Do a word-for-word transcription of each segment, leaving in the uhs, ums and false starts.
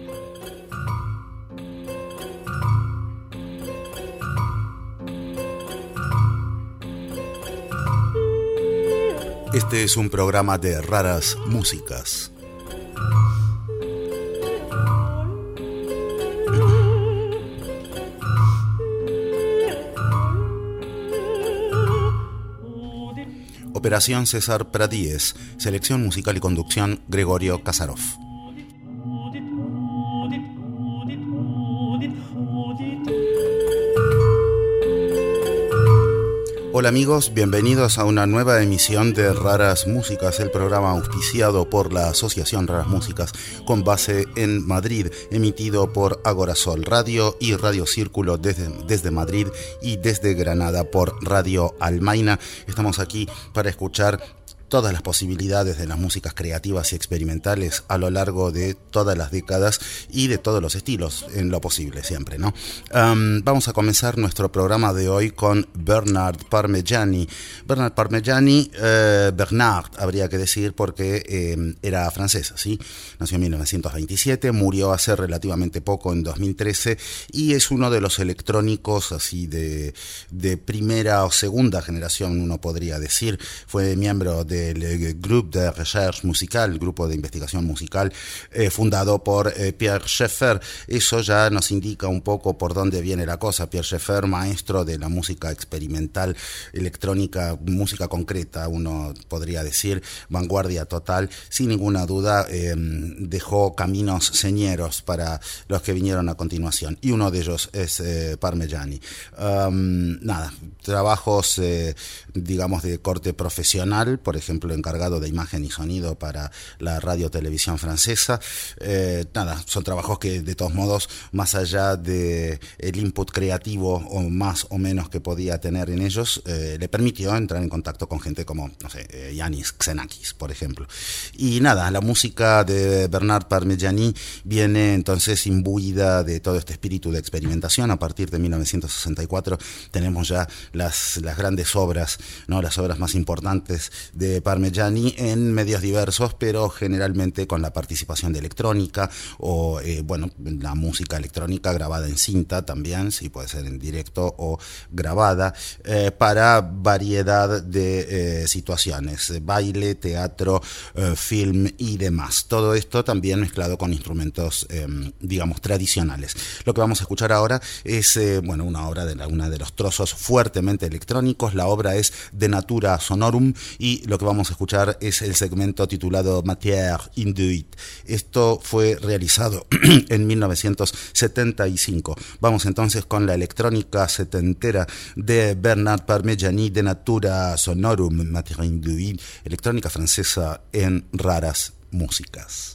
Este es un programa de raras músicas. Operación César Pradíez, selección musical y conducción Gregorio Kasarov. Hola amigos, bienvenidos a una nueva emisión de Raras Músicas, el programa auspiciado por la Asociación Raras Músicas con base en Madrid, emitido por Agorasol Radio y Radio Círculo desde, desde Madrid y desde Granada por Radio Almaina. Estamos aquí para escuchar todas las posibilidades de las músicas creativas y experimentales a lo largo de todas las décadas y de todos los estilos, en lo posible siempre, ¿no? Um, vamos a comenzar nuestro programa de hoy con Bernard Parmigiani. Bernard Parmigiani, eh, Bernard habría que decir porque eh, era francés, ¿sí? Nació en mil novecientos veintisiete, murió hace relativamente poco, en dos mil trece, y es uno de los electrónicos así de, de primera o segunda generación, uno podría decir. Fue miembro de el Groupe de Recherche Musicale, el grupo de investigación musical, eh, fundado por eh, Pierre Schaeffer. Eso ya nos indica un poco por dónde viene la cosa. Pierre Schaeffer, maestro de la música experimental, electrónica, música concreta, uno podría decir, vanguardia total, sin ninguna duda, eh, dejó caminos señeros para los que vinieron a continuación, y uno de ellos es eh, Parmigiani. Um, nada, trabajos, eh, digamos, de corte profesional, por ejemplo, ejemplo, encargado de imagen y sonido para la radio televisión francesa. Eh, nada, son trabajos que de todos modos, más allá de el input creativo o más o menos que podía tener en ellos, eh, le permitió entrar en contacto con gente como, no sé, eh, Yanis Xenakis, por ejemplo. Y nada, la música de Bernard Parmigiani viene entonces imbuida de todo este espíritu de experimentación. A partir de mil novecientos sesenta y cuatro tenemos ya las, las grandes obras, ¿no? Las obras más importantes de Parmigiani en medios diversos, pero generalmente con la participación de electrónica o, eh, bueno, la música electrónica grabada en cinta también, sí, puede ser en directo o grabada, eh, para variedad de eh, situaciones, baile, teatro, eh, film y demás. Todo esto también mezclado con instrumentos, eh, digamos, tradicionales. Lo que vamos a escuchar ahora es, eh, bueno, una obra de la, una de los trozos fuertemente electrónicos. La obra es De Natura Sonorum y lo que vamos a escuchar es el segmento titulado Matière Induite. Esto fue realizado en mil novecientos setenta y cinco. Vamos entonces con la electrónica setentera de Bernard Parmigiani, De Natura Sonorum, Matière Induite, electrónica francesa en Raras Músicas.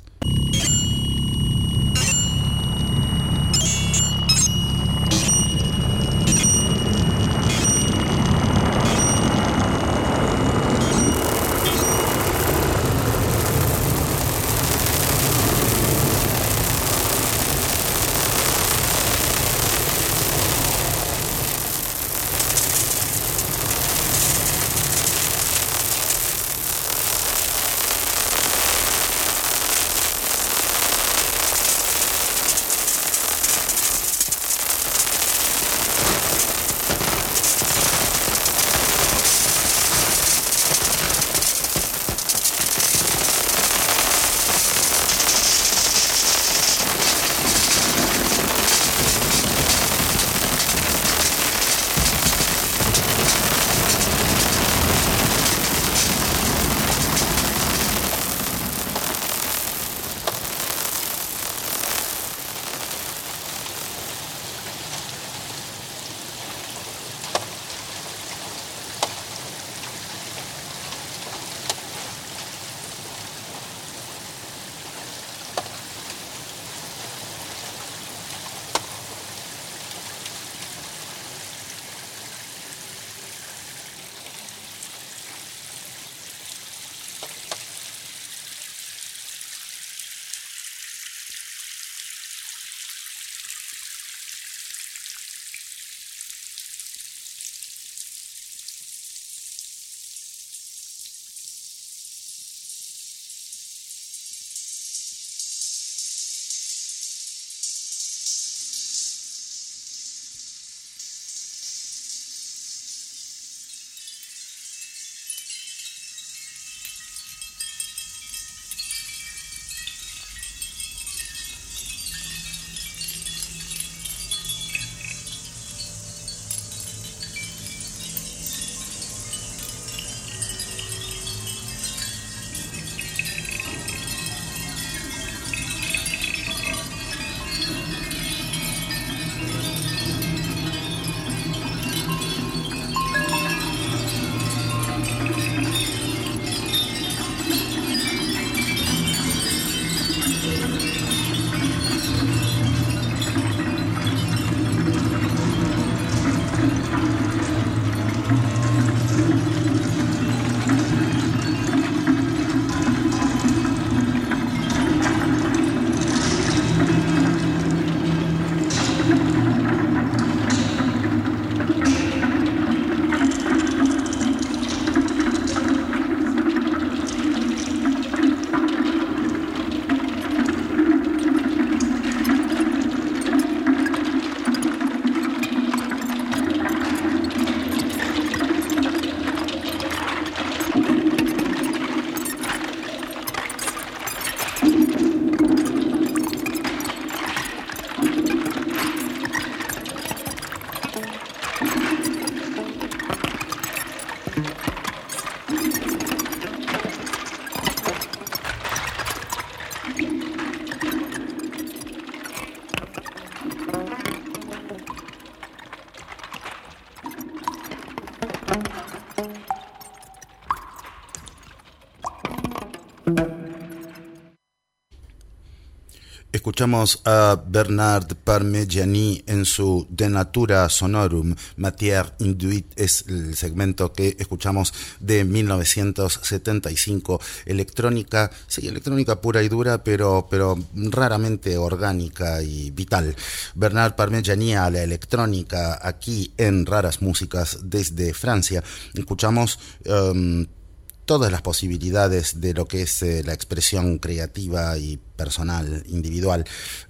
Escuchamos a Bernard Parmigiani en su De Natura Sonorum. Matière Induit es el segmento que escuchamos de mil novecientos setenta y cinco. Electrónica, sí, electrónica pura y dura, pero, pero raramente orgánica y vital. Bernard Parmigiani a la electrónica aquí en Raras Músicas desde Francia. Escuchamos Um, todas las posibilidades de lo que es eh, la expresión creativa y personal, individual,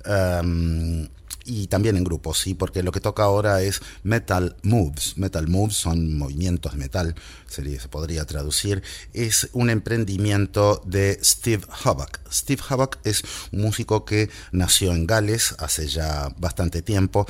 um, y también en grupos, ¿sí? Porque lo que toca ahora es Metal Moves. Metal Moves son movimientos de metal, se, se podría traducir. Es un emprendimiento de Steve Havok. Steve Havok es un músico que nació en Gales hace ya bastante tiempo,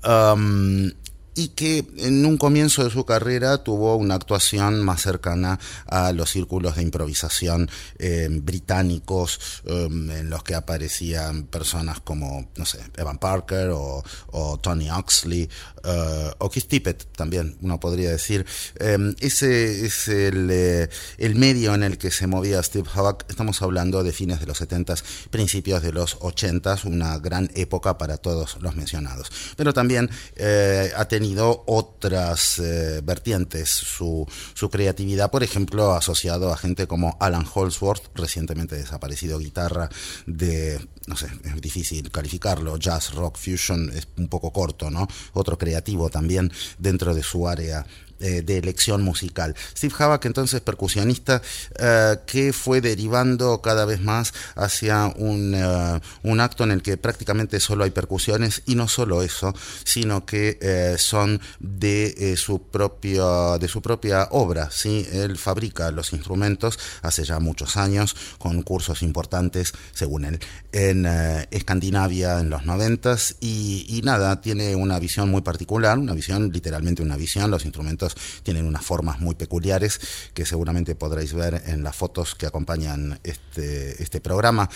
um, y que en un comienzo de su carrera tuvo una actuación más cercana a los círculos de improvisación eh, británicos, eh, en los que aparecían personas como, no sé, Evan Parker o, o Tony Oxley, eh, o Keith Tippett también, uno podría decir. Eh, ese es el, eh, el medio en el que se movía Steve Havok. Estamos hablando de fines de los setentas, principios de los ochentas, una gran época para todos los mencionados. Pero también eh, ha tenido otras eh, vertientes su, su creatividad, por ejemplo, asociado a gente como Alan Holdsworth, recientemente desaparecido, guitarra de, no sé, es difícil calificarlo, jazz, rock, fusion, es un poco corto, ¿no? Otro creativo también dentro de su área Eh, de elección musical. Steve Havok, entonces percusionista, eh, que fue derivando cada vez más hacia un, uh, un acto en el que prácticamente solo hay percusiones, y no solo eso, sino que eh, son de, eh, su propia, de su propia obra, ¿sí? Él fabrica los instrumentos hace ya muchos años, con cursos importantes, según él, en eh, Escandinavia en los noventas, y, y nada, tiene una visión muy particular, una visión, literalmente una visión. Los instrumentos tienen unas formas muy peculiares que seguramente podréis ver en las fotos que acompañan este, este programa.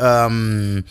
Um,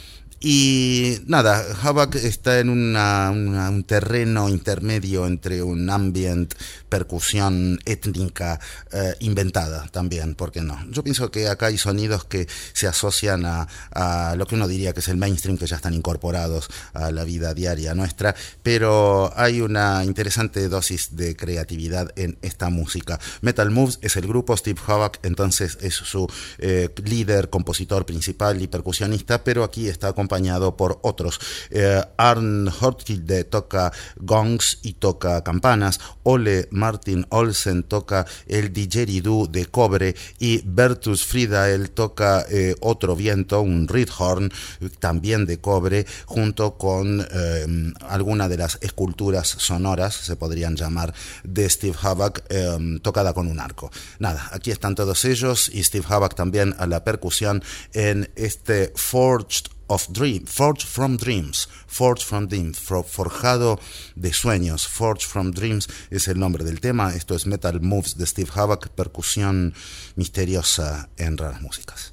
Y nada, Havok está en una, una, un terreno intermedio entre un ambient, percusión étnica eh, inventada también, ¿por qué no? Yo pienso que acá hay sonidos que se asocian a, a lo que uno diría que es el mainstream, que ya están incorporados a la vida diaria nuestra, pero hay una interesante dosis de creatividad en esta música. Metal Moves es el grupo, Steve Havok entonces es su eh, líder, compositor principal y percusionista, pero aquí está acompañado acompañado por otros. Eh, Arne Hortkilde toca gongs y toca campanas, Ole Martin Olsen toca el didgeridoo de cobre, y Bertus Fridael toca eh, otro viento, un reedhorn, también de cobre, junto con eh, alguna de las esculturas sonoras, se podrían llamar, de Steve Havok, eh, tocada con un arco. Nada, aquí están todos ellos, y Steve Havok también a la percusión en este Forged of Dream, Forged from Dreams, Forged from Dreams, forjado de sueños, Forged from Dreams es el nombre del tema. Esto es Metal Moves de Steve Havok, percusión misteriosa en Raras Músicas.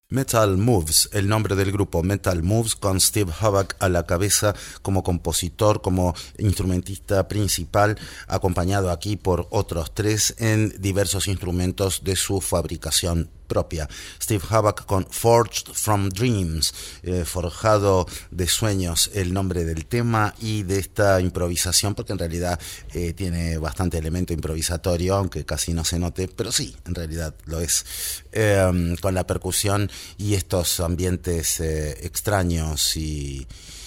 Metal Moves, el nombre del grupo Metal Moves, con Steve Havoc a la cabeza como compositor, como instrumentista principal, acompañado aquí por otros tres en diversos instrumentos de su fabricación propia. Steve Havoc con Forged from Dreams, eh, forjado de sueños, el nombre del tema y de esta improvisación, porque en realidad eh, tiene bastante elemento improvisatorio, aunque casi no se note, pero sí, en realidad lo es, eh, con la percusión y estos ambientes eh, extraños y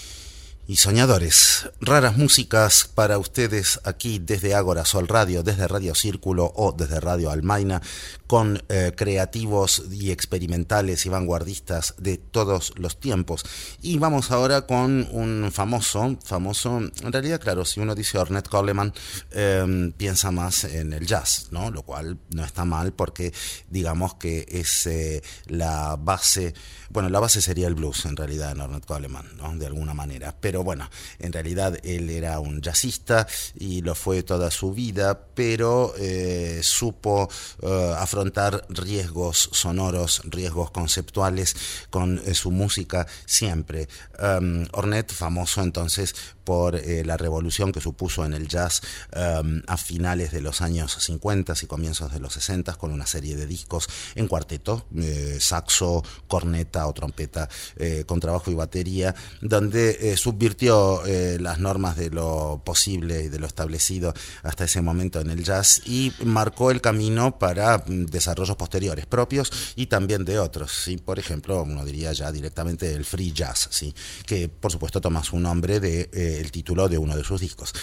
y soñadores. Raras músicas para ustedes aquí desde Ágora Sol Radio, desde Radio Círculo o desde Radio Almaina, con eh, creativos y experimentales y vanguardistas de todos los tiempos. Y vamos ahora con un famoso, famoso, en realidad claro, si uno dice Ornette Coleman, eh, piensa más en el jazz, ¿no? Lo cual no está mal porque digamos que es eh, la base, bueno, la base sería el blues en realidad en Ornette Coleman, ¿no? De alguna manera, pero Pero bueno, en realidad él era un jazzista y lo fue toda su vida, pero eh, supo eh, afrontar riesgos sonoros, riesgos conceptuales con eh, su música siempre. Um, Ornette, famoso entonces por eh, la revolución que supuso en el jazz um, a finales de los años cincuenta y comienzos de los sesenta, con una serie de discos en cuarteto, eh, saxo, corneta o trompeta, eh, con trabajo y batería, donde eh, subvirtió eh, las normas de lo posible y de lo establecido hasta ese momento en el jazz y marcó el camino para mm, desarrollos posteriores propios y también de otros, ¿sí? Por ejemplo, uno diría ya directamente el free jazz, ¿sí? Que por supuesto toma su nombre de eh, el título de uno de sus discos.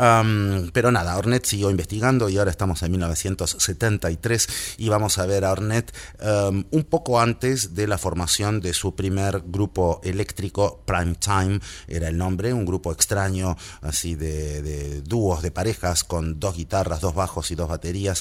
Um, pero nada, Ornette siguió investigando y ahora estamos en mil novecientos setenta y tres y vamos a ver a Ornette um, un poco antes de la formación de su primer grupo eléctrico. Prime Time era el nombre, un grupo extraño así de, de dúos, de parejas con dos guitarras, dos bajos y dos baterías.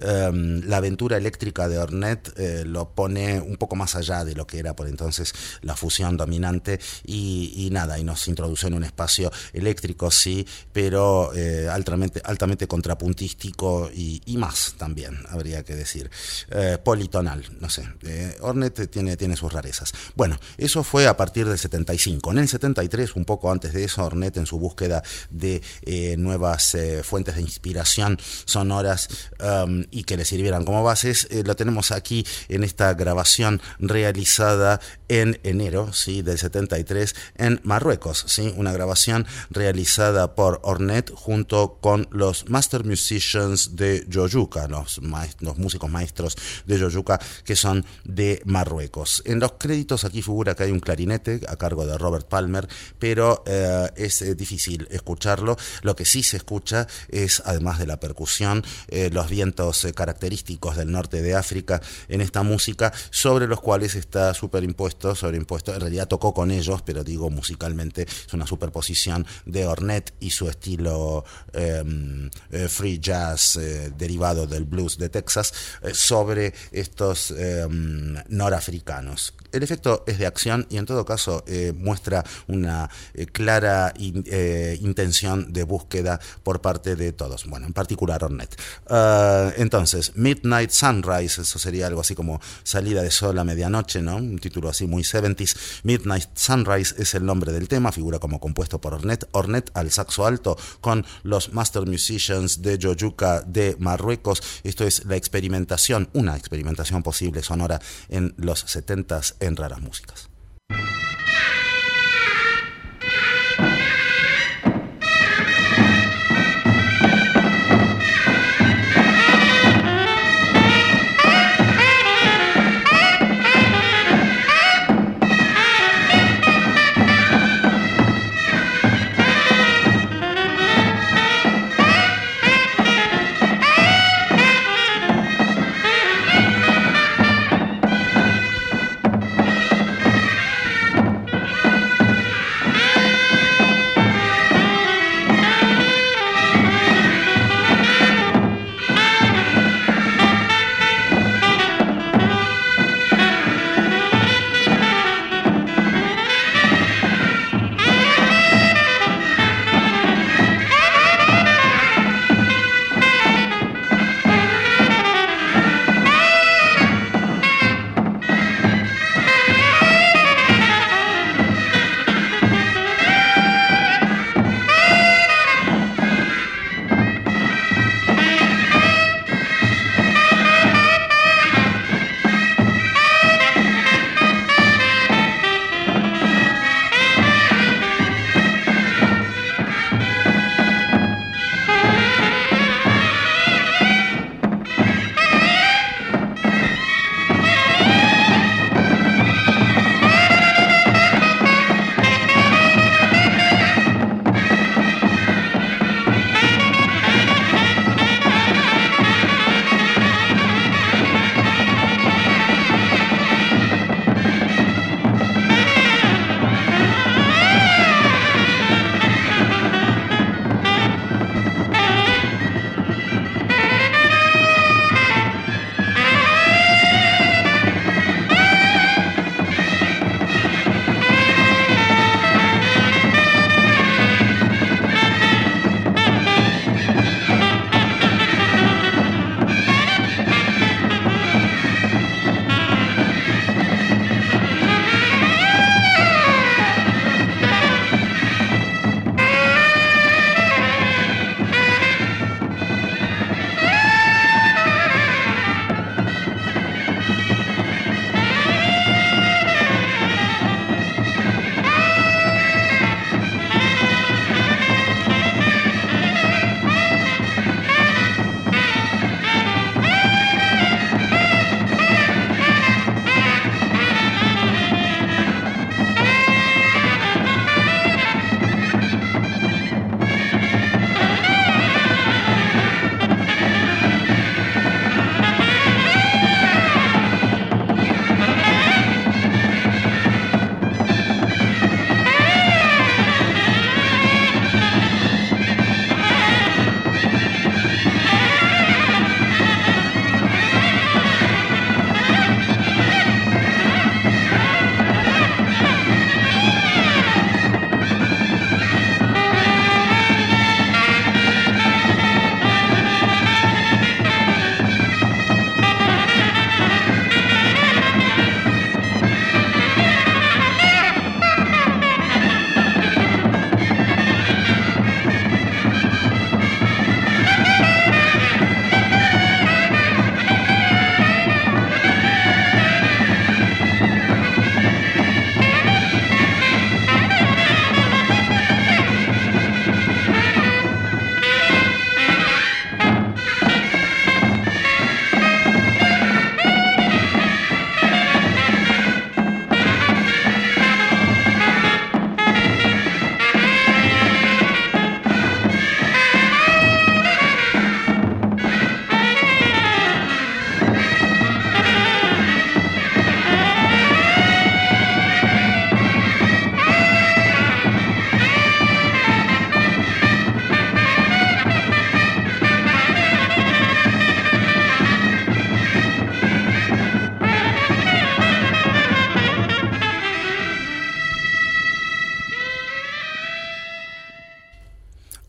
Um, la aventura eléctrica de Ornette eh, lo pone un poco más allá de lo que era por entonces la fusión dominante y, y nada, y nos introduce en un espacio eléctrico, sí, pero eh, altamente, altamente contrapuntístico y, y más también, habría que decir. Eh, politonal, no sé. Eh, Ornette tiene, tiene sus rarezas. Bueno, eso fue a partir del setenta y cinco. En el setenta y tres, un poco antes de eso, Ornette, en su búsqueda de eh, nuevas eh, fuentes de inspiración sonoras um, y que le sirvieran como bases, eh, lo tenemos aquí en esta grabación realizada en enero, sí, del setenta y tres en Marruecos, sí, una grabación realizada por Ornette junto con los Master Musicians de Jojouka, los, los músicos maestros de Jojouka que son de Marruecos. En los créditos aquí figura que hay un clarinete a cargo de Robert Palmer, pero eh, es eh, difícil escucharlo. Lo que sí se escucha es, además de la percusión, eh, los vientos eh, característicos del norte de África en esta música, sobre los cuales está superimpuesto, sobreimpuesto, en realidad tocó con ellos, pero digo musicalmente es una superposición de Ornette y su estilo eh, eh, free jazz eh, derivado del blues de Texas eh, sobre estos eh, norafricanos. El efecto es de acción y en todo caso eh, muestra una eh, clara in, eh, intención de búsqueda por parte de todos, bueno, en particular Ornette. Uh, entonces, Midnight Sunrise, eso sería algo así como salida de sol a medianoche, ¿no? Un título así muy setenta. Midnight Sunrise es el nombre del tema, figura como compuesto por Ornette. Ornette al saxo alto con los Master Musicians de Jojouka de Marruecos. Esto es la experimentación, una experimentación posible sonora en los setentas en Raras Músicas.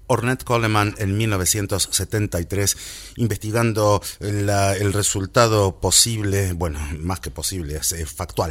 Ornette Coleman en mil novecientos setenta y tres, investigando la, el resultado posible, bueno, más que posible, es eh, factual,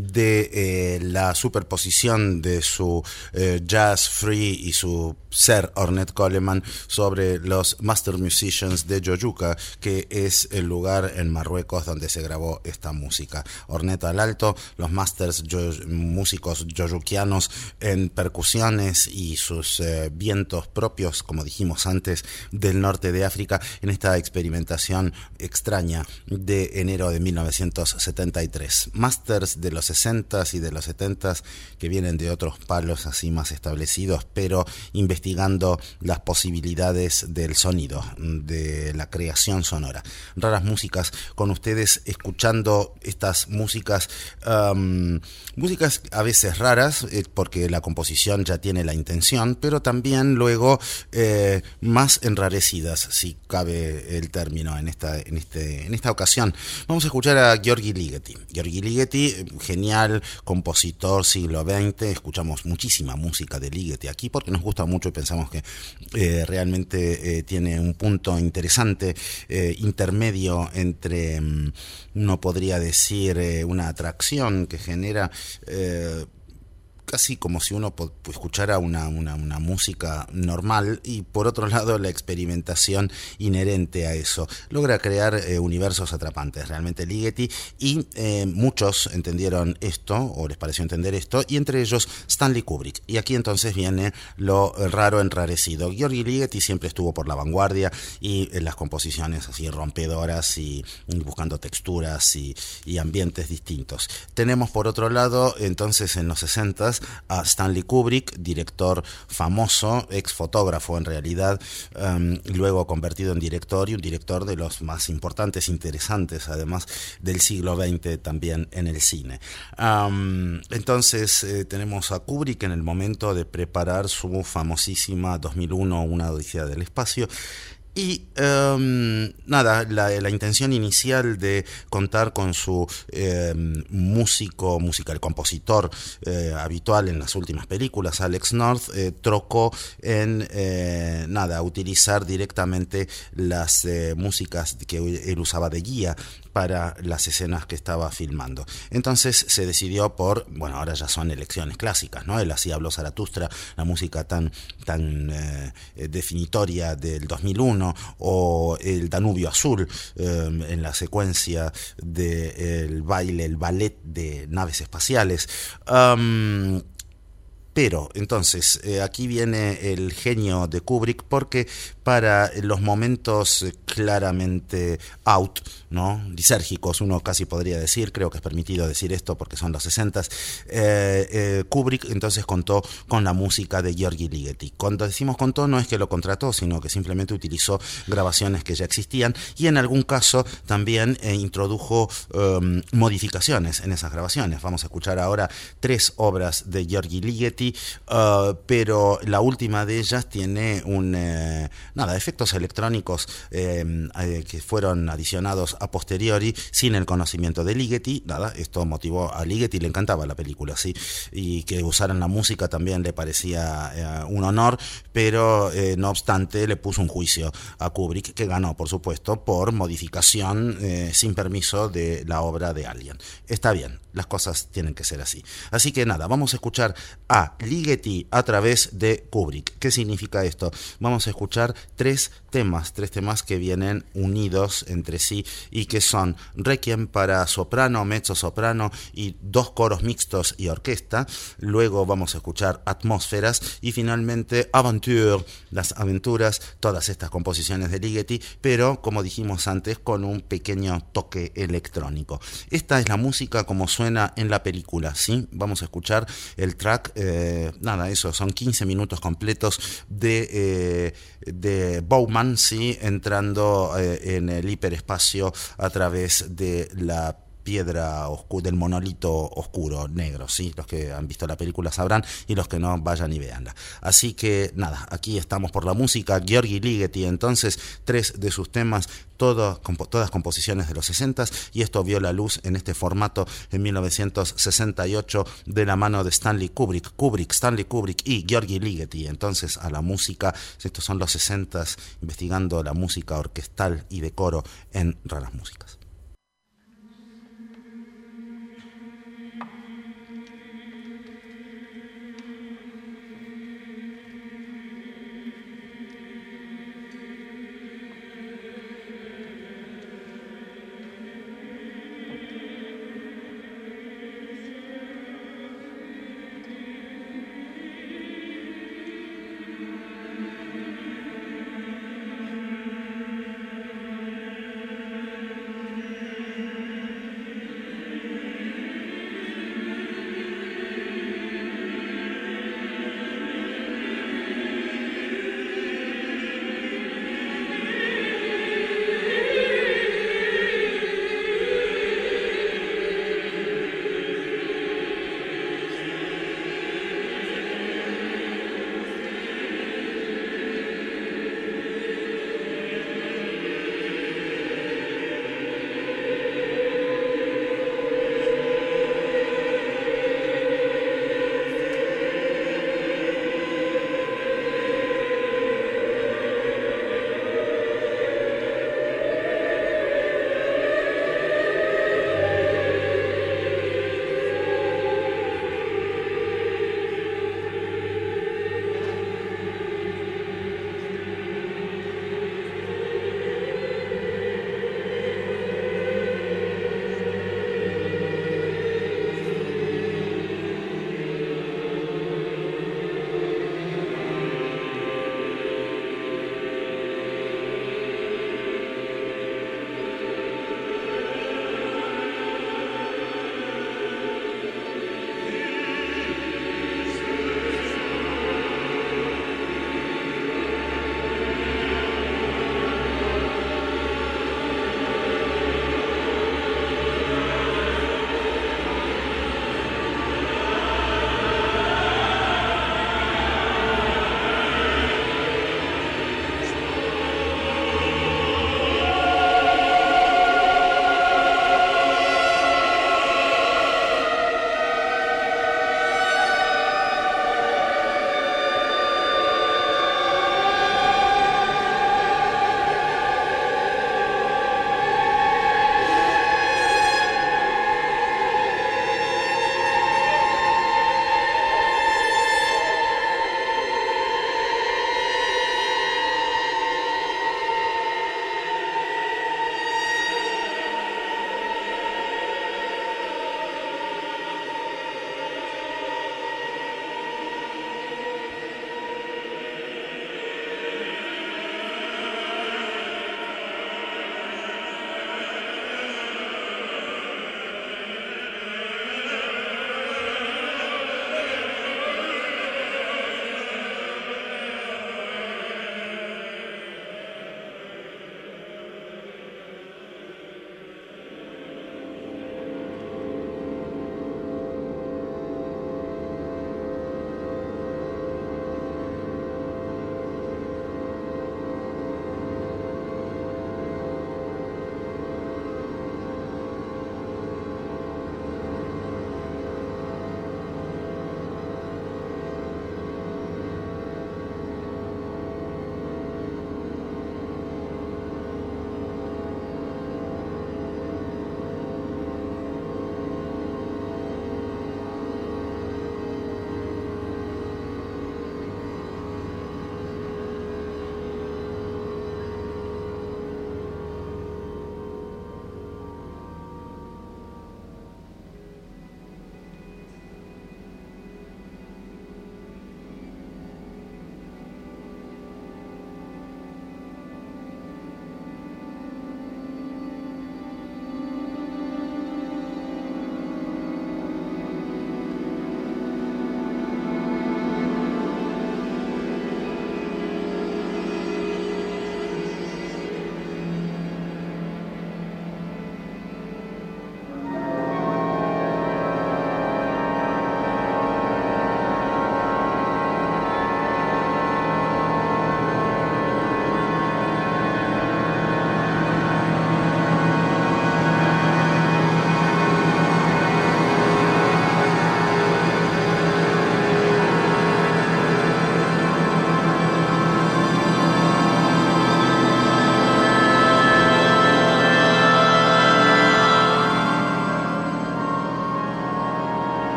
de eh, la superposición de su eh, jazz free y su ser Ornette Coleman sobre los Master Musicians de Jojouka, que es el lugar en Marruecos donde se grabó esta música. Ornette al alto, los masters yo, músicos jojoukianos en percusiones y sus eh, vientos propios, como dijimos antes, del norte de África, en esta experimentación extraña de enero de mil novecientos setenta y tres. Masters de los sesentas y de los setentas que vienen de otros palos así más establecidos, pero investigando las posibilidades del sonido, de la creación sonora. Raras músicas con ustedes, escuchando estas músicas, um, músicas a veces raras, eh, porque la composición ya tiene la intención, pero también luego Eh, más enrarecidas, si cabe el término en esta, en este, en esta ocasión. Vamos a escuchar a György Ligeti. György Ligeti, genial compositor siglo veinte. Escuchamos muchísima música de Ligeti aquí porque nos gusta mucho y pensamos que eh, realmente eh, tiene un punto interesante, eh, intermedio entre, um, uno podría decir, eh, una atracción que genera eh, casi como si uno escuchara una, una, una música normal, y por otro lado la experimentación inherente a eso. Logra crear eh, universos atrapantes realmente Ligeti, y eh, muchos entendieron esto, o les pareció entender esto, y entre ellos Stanley Kubrick. Y aquí entonces viene lo raro enrarecido. György Ligeti siempre estuvo por la vanguardia y en las composiciones así rompedoras y, y buscando texturas y, y ambientes distintos. Tenemos por otro lado entonces en los sesentas a Stanley Kubrick, director famoso, ex fotógrafo en realidad, um, luego convertido en director, y un director de los más importantes, interesantes además del siglo veinte también en el cine. Um, entonces eh, tenemos a Kubrick en el momento de preparar su famosísima dos mil uno, Una odisea del espacio. Y um, nada, la, la intención inicial de contar con su eh, músico, musical, compositor eh, habitual en las últimas películas, Alex North, eh, trocó en eh, nada, utilizar directamente las eh, músicas que él usaba de guía para las escenas que estaba filmando. Entonces se decidió por, bueno, ahora ya son elecciones clásicas, ¿no? Él hacía Habló Zaratustra, la música tan, tan eh, definitoria del dos mil uno, o el Danubio Azul, eh, en la secuencia del baile, el ballet de naves espaciales. Um, Pero entonces eh, aquí viene el genio de Kubrick, porque para los momentos claramente out, ¿no? Lisérgicos, uno casi podría decir, creo que es permitido decir esto porque son los sesentas, eh, eh, Kubrick entonces contó con la música de György Ligeti. Cuando decimos contó, no es que lo contrató, sino que simplemente utilizó grabaciones que ya existían, y en algún caso también eh, introdujo um, modificaciones en esas grabaciones. Vamos a escuchar ahora tres obras de György Ligeti, Uh, pero la última de ellas tiene un eh, nada, efectos electrónicos eh, eh, que fueron adicionados a posteriori sin el conocimiento de Ligeti. Nada, esto motivó a Ligeti, le encantaba la película, sí, y que usaran la música también le parecía eh, un honor, pero eh, no obstante le puso un juicio a Kubrick, que ganó por supuesto por modificación eh, sin permiso de la obra de alguien. Está bien, las cosas tienen que ser así. Así que nada, vamos a escuchar a Ligeti a través de Kubrick. ¿Qué significa esto? Vamos a escuchar tres temas, tres temas que vienen unidos entre sí y que son Requiem para soprano, mezzo soprano y dos coros mixtos y orquesta. Luego vamos a escuchar Atmósferas y finalmente Aventure, las aventuras, todas estas composiciones de Ligeti, pero como dijimos antes, con un pequeño toque electrónico. Esta es la música como suena en la película, ¿sí? Vamos a escuchar el track, eh, nada, eso, son quince minutos completos de, eh, de Bowman, ¿sí? Entrando eh, en el hiperespacio a través de la piedra oscura, del monolito oscuro, negro, ¿sí? Los que han visto la película sabrán, y los que no, vayan y véanla. Así que nada, aquí estamos por la música. György Ligeti, entonces, tres de sus temas, todo, compo, todas composiciones de los sesenta, y esto vio la luz en este formato en mil novecientos sesenta y ocho de la mano de Stanley Kubrick, Kubrick, Stanley Kubrick y György Ligeti. Entonces, a la música, estos son los sesenta, investigando la música orquestal y de coro en Raras Músicas.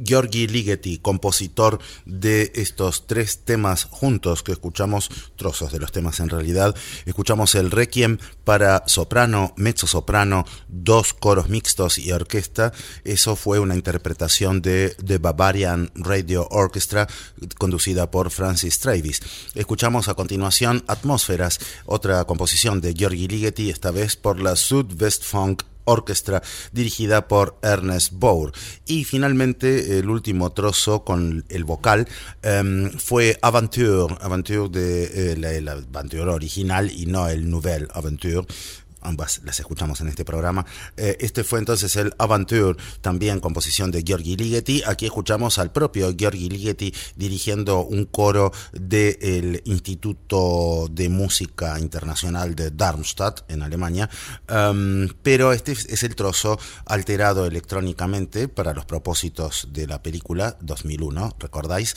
György Ligeti, compositor de estos tres temas juntos que escuchamos, trozos de los temas en realidad. Escuchamos el Requiem para soprano, mezzosoprano, dos coros mixtos y orquesta. Eso fue una interpretación de The Bavarian Radio Orchestra, conducida por Francis Travis. Escuchamos a continuación Atmósferas, otra composición de György Ligeti, esta vez por la Südwestfunk Orquestra, dirigida por Ernest Bohr. Y finalmente el último trozo con el vocal um, fue Aventure, Aventure de eh, la, la Aventure original y no el Nouvelle Aventure. Ambas las escuchamos en este programa. Eh, este fue entonces el Aventure, también composición de György Ligeti. Aquí escuchamos al propio György Ligeti dirigiendo un coro del Instituto de Música Internacional de Darmstadt, en Alemania. Um, pero este es el trozo alterado electrónicamente para los propósitos de la película dos mil uno, ¿recordáis?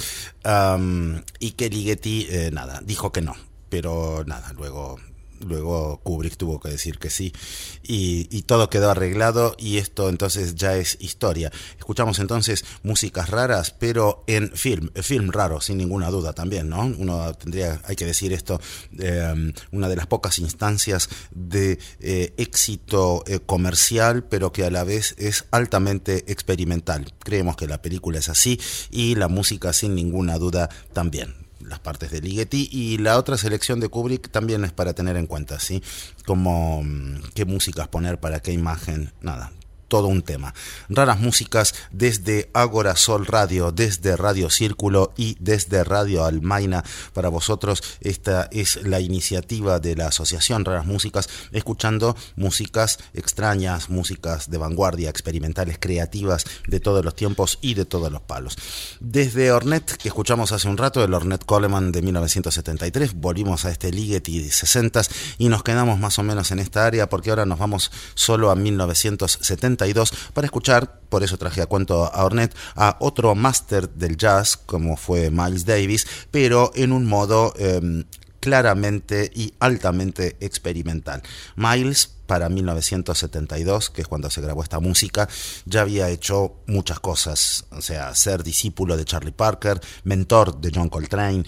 Um, y que Ligeti, eh, nada, dijo que no. Pero nada, luego... Luego Kubrick tuvo que decir que sí y, y todo quedó arreglado y esto entonces ya es historia. Escuchamos entonces músicas raras, pero en film, film raro, sin ninguna duda también, ¿no? Uno tendría, hay que decir esto, eh, una de las pocas instancias de eh, éxito eh, comercial, pero que a la vez es altamente experimental. Creemos que la película es así y la música sin ninguna duda también. Las partes de Ligeti y la otra selección de Kubrick también es para tener en cuenta, ¿sí? Como qué músicas poner para qué imagen, nada. Todo un tema. Raras músicas desde Ágora Sol Radio, desde Radio Círculo y desde Radio Almaina. Para vosotros esta es la iniciativa de la Asociación Raras Músicas, escuchando músicas extrañas, músicas de vanguardia, experimentales, creativas, de todos los tiempos y de todos los palos. Desde Ornette, que escuchamos hace un rato, el Ornette Coleman de mil novecientos setenta y tres, volvimos a este Ligeti de sesentas y nos quedamos más o menos en esta área porque ahora nos vamos solo a mil novecientos setenta y dos para escuchar, por eso traje a cuento a Ornette, a otro máster del jazz como fue Miles Davis, pero en un modo eh, claramente y altamente experimental. Miles, para mil novecientos setenta y dos, que es cuando se grabó esta música, ya había hecho muchas cosas, o sea, ser discípulo de Charlie Parker, mentor de John Coltrane,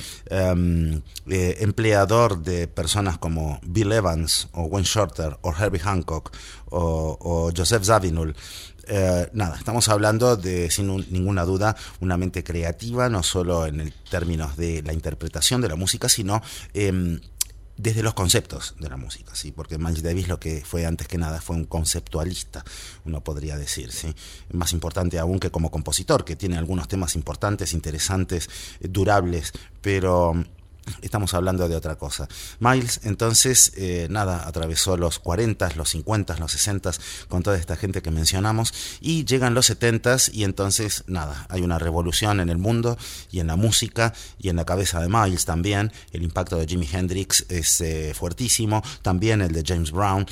eh, eh, empleador de personas como Bill Evans o Wayne Shorter o Herbie Hancock o, o Joseph Zawinul. Eh, nada, estamos hablando de, sin un, ninguna duda, una mente creativa, no solo en el términos de la interpretación de la música, sino eh, desde los conceptos de la música, ¿sí? Porque Miles Davis lo que fue antes que nada fue un conceptualista, uno podría decir, ¿sí? Más importante aún que como compositor, que tiene algunos temas importantes, interesantes, durables, pero estamos hablando de otra cosa. Miles, entonces, eh, nada, atravesó los cuarenta, los cincuenta, los sesenta con toda esta gente que mencionamos y llegan los setenta y entonces, nada, hay una revolución en el mundo y en la música y en la cabeza de Miles también. El impacto de Jimi Hendrix es eh, fuertísimo, también el de James Brown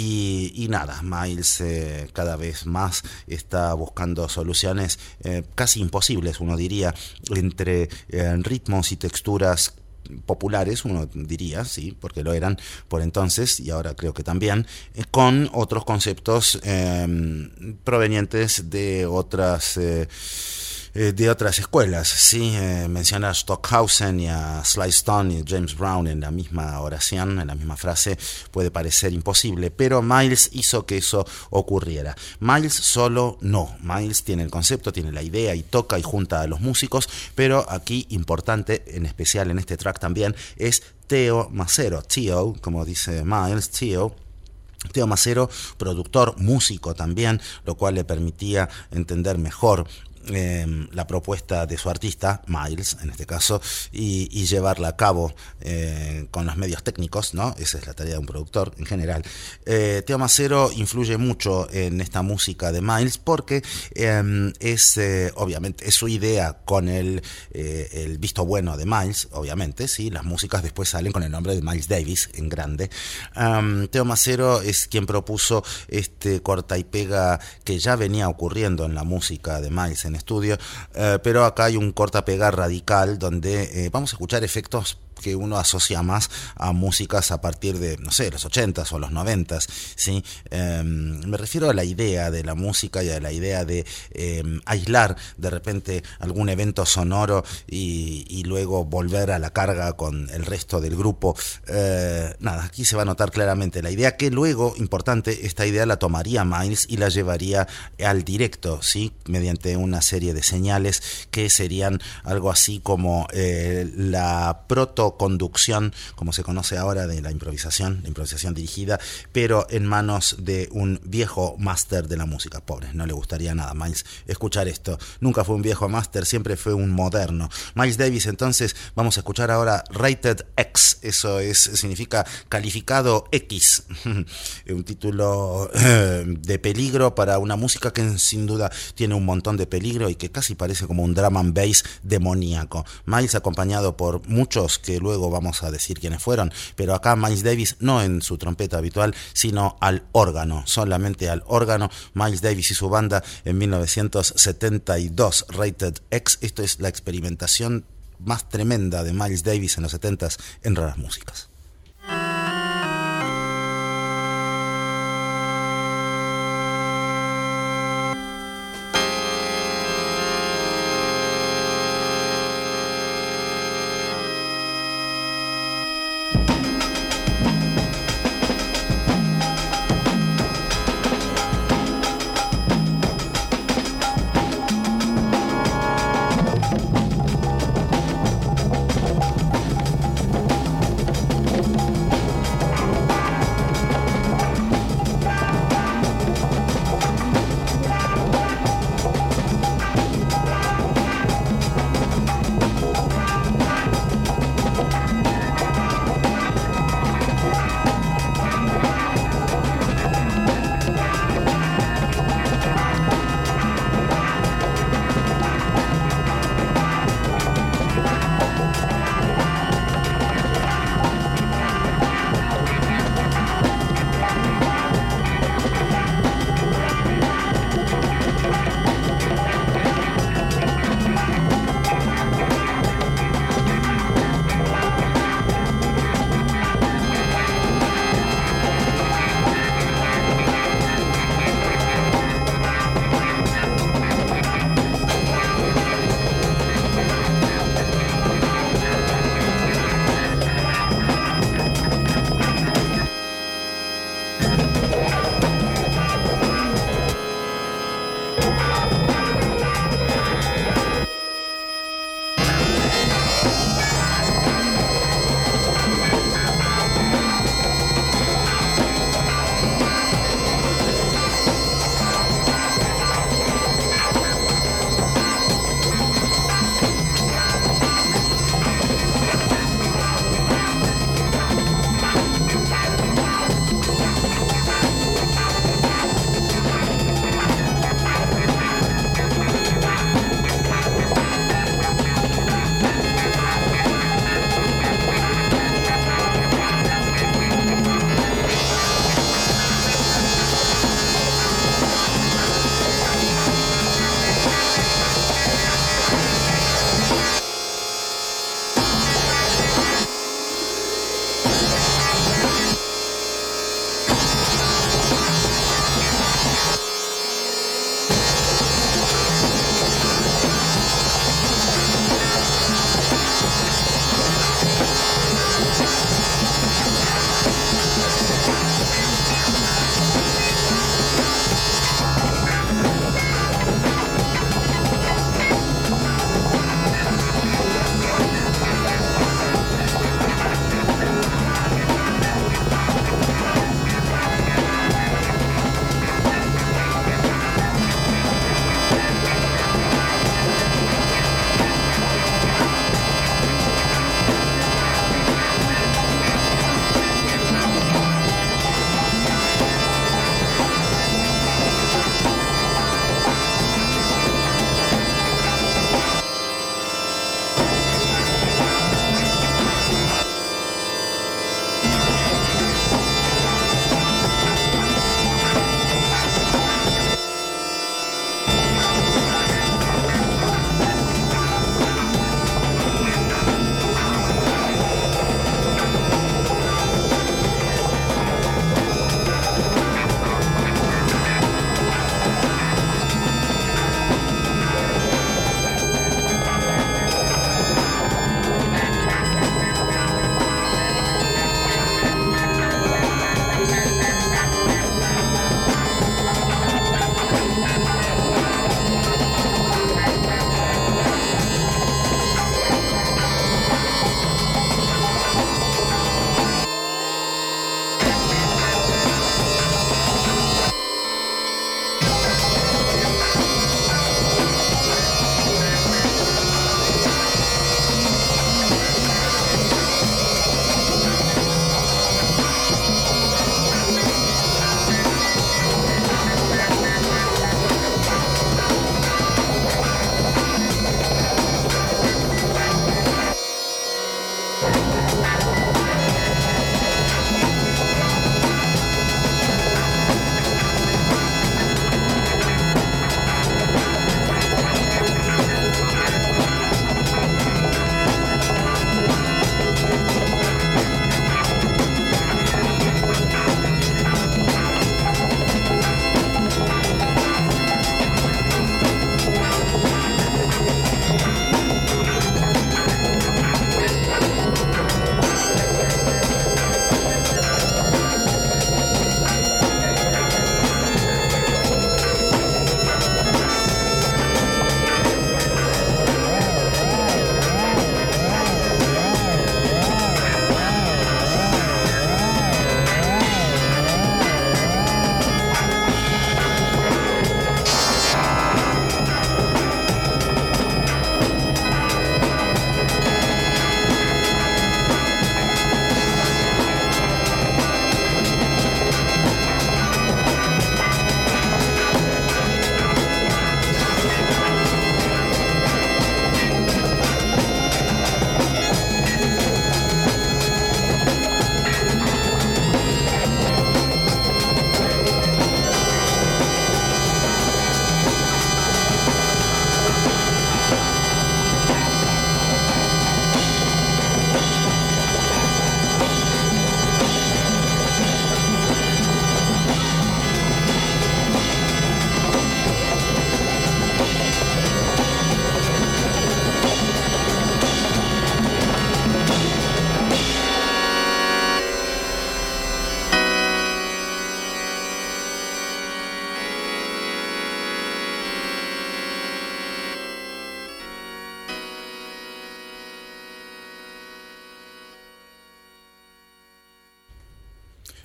y, y nada, Miles eh, cada vez más está buscando soluciones eh, casi imposibles, uno diría, entre eh, ritmos y texturas populares, uno diría, sí, porque lo eran por entonces y ahora creo que también, eh, con otros conceptos eh, provenientes de otras eh, de otras escuelas, sí, eh, mencionar a Stockhausen y a Sly Stone y James Brown en la misma oración, en la misma frase, puede parecer imposible, pero Miles hizo que eso ocurriera. Miles solo no, Miles tiene el concepto, tiene la idea y toca y junta a los músicos, pero aquí importante, en especial en este track también, es Theo Macero, Theo, como dice Miles, Theo. Theo Macero, productor, músico también, lo cual le permitía entender mejor Eh, la propuesta de su artista, Miles en este caso, y, y llevarla a cabo eh, con los medios técnicos, ¿no? Esa es la tarea de un productor en general. Eh, Theo Macero influye mucho en esta música de Miles porque eh, es, eh, obviamente, es su idea con el, eh, el visto bueno de Miles, obviamente, ¿sí? Las músicas después salen con el nombre de Miles Davis en grande. Um, Theo Macero es quien propuso este corta y pega que ya venía ocurriendo en la música de Miles en en estudio, eh, pero acá hay un corta-pega radical donde eh, vamos a escuchar efectos que uno asocia más a músicas a partir de, no sé, los ochentas o los noventas, ¿sí? Eh, me refiero a la idea de la música y a la idea de eh, aislar de repente algún evento sonoro y, y luego volver a la carga con el resto del grupo. Eh, nada, aquí se va a notar claramente la idea que luego, importante, esta idea la tomaría Miles y la llevaría al directo, ¿sí? Mediante una serie de señales que serían algo así como eh, la proto conducción, como se conoce ahora, de la improvisación, la improvisación dirigida, pero en manos de un viejo máster de la música. Pobre, no le gustaría nada Miles escuchar esto. Nunca fue un viejo máster, siempre fue un moderno. Miles Davis, entonces, vamos a escuchar ahora Rated X, eso es, significa calificado X, un título eh, de peligro para una música que sin duda tiene un montón de peligro y que casi parece como un drum and bass demoníaco. Miles acompañado por muchos que luego vamos a decir quiénes fueron, pero acá Miles Davis no en su trompeta habitual, sino al órgano, solamente al órgano. Miles Davis y su banda en mil novecientos setenta y dos, Rated X. Esto es la experimentación más tremenda de Miles Davis en los setentas en Raras Músicas.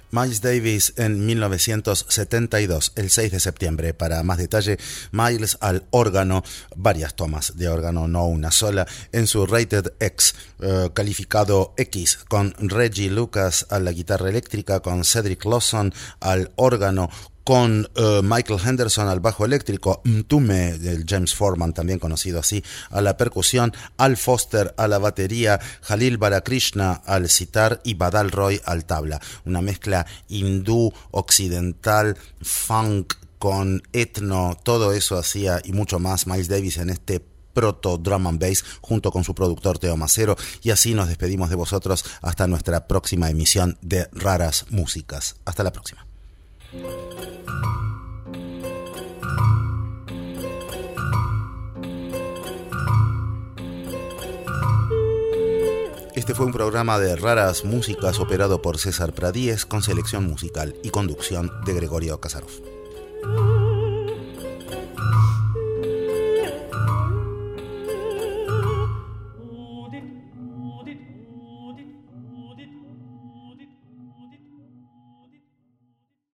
Miles Davis en mil novecientos setenta y dos, el seis de septiembre. Para más detalle, Miles al órgano, varias tomas de órgano, no una sola, en su Rated X, eh, calificado X, con Reggie Lucas a la guitarra eléctrica, con Cedric Lawson al órgano, con uh, Michael Henderson al bajo eléctrico, Mtume, el James Foreman, también conocido así, a la percusión, Al Foster a la batería, Jalil Balakrishna al sitar y Badal Roy al tabla. Una mezcla hindú, occidental, funk con etno, todo eso hacía y mucho más Miles Davis en este proto drum and bass junto con su productor Teo Macero. Y así nos despedimos de vosotros hasta nuestra próxima emisión de Raras Músicas. Hasta la próxima. Este fue un programa de Raras Músicas operado por César Pradíez con selección musical y conducción de Gregorio Casarov.